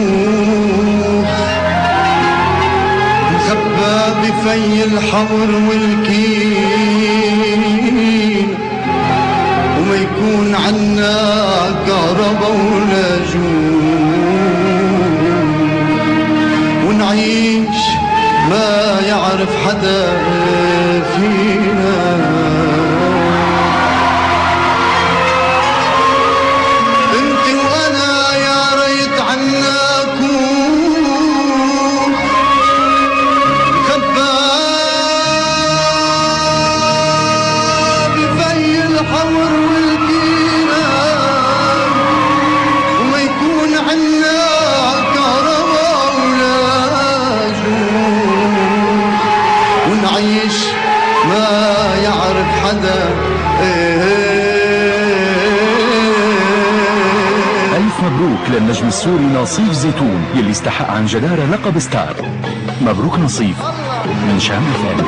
مخبى بفي الحور والكين، وما يكون عنا كهربا ولا جود، ونعيش ما يعرف حدا فينا. انت وانا يا ريت عنا كون خبا بفي الحور والكينا، وما يكون عنا كهربا ولا جود، ونعيش ما يعرف حدا. ألف مبروك للنجم السوري نصيف زيتون يلي استحق عن جدارة لقب ستار. مبروك نصيف من شام الثاني.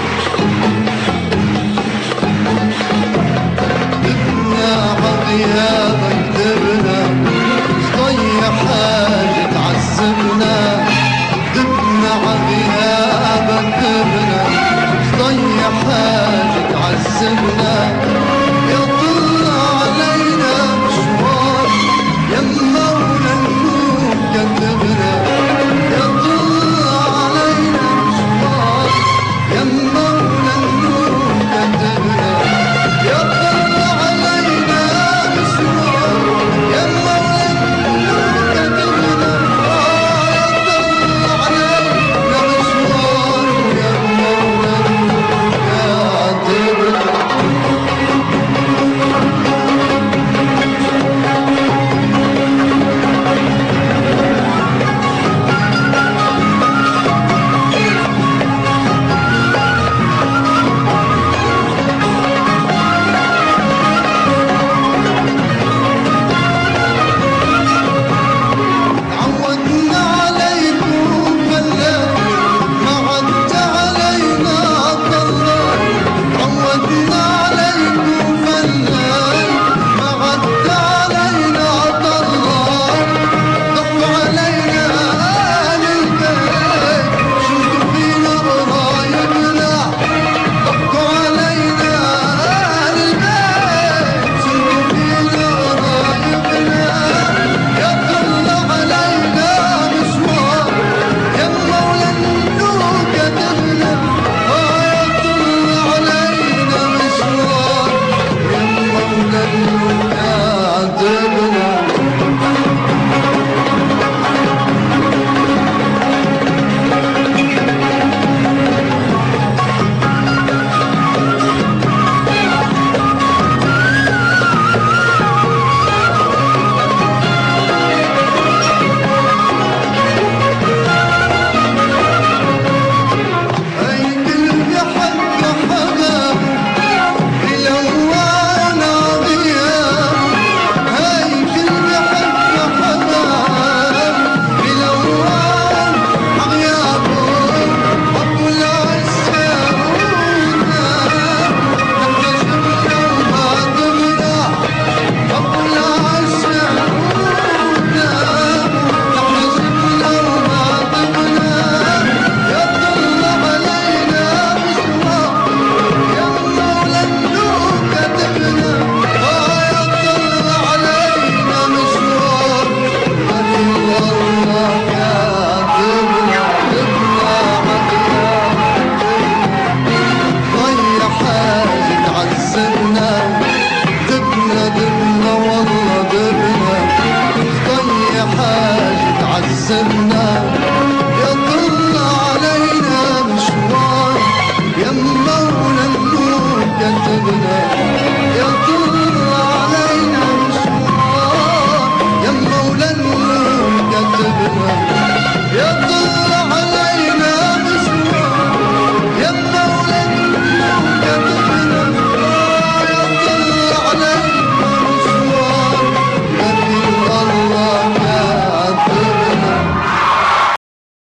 دبنا عغيابك دبنا، ضيع حاجة تعذبنا. دبنا عغيابك دبنا، ضيع حاجة تعذبنا. يا طل علينا مشوار يما ولا النور كذبنا. يا طل علينا مشوار يما ولا النور كذبنا. يا طل علينا مشوار يما ولا النور كذبنا. يا طل علينا مشوار يما ولا النور كذبنا. عودنا عليكم فلا ما عدت علينا طلال. عودنا عليكم فلا ما عدت علينا طلال. ضحوا علينا آل البيت شوفوا فينا قرايبنا. ضحكوا علينا آل البيت شوفوا فينا قرايبنا. يا طل علينا مشوار يما ولا النور كتبنا. يا طل علينا مشوار يما ولا النور كتبنا. أي كل بحب حدا يلوان غياب. أي كل بحب حدا يلوان غياب. حطوا العساونا تحت شبكة وما تبنى. حطوا العساونا تحت شبكة وما تبنى. يا طل علينا مشوار يما ولا النور كتبنا. يا طل علينا مشوار يما ولا كاتبنا. دبنا عغيابك ضيع حاجة تعذبنا. دبنا والله دبنا، ضيع حاجة تعذبنا.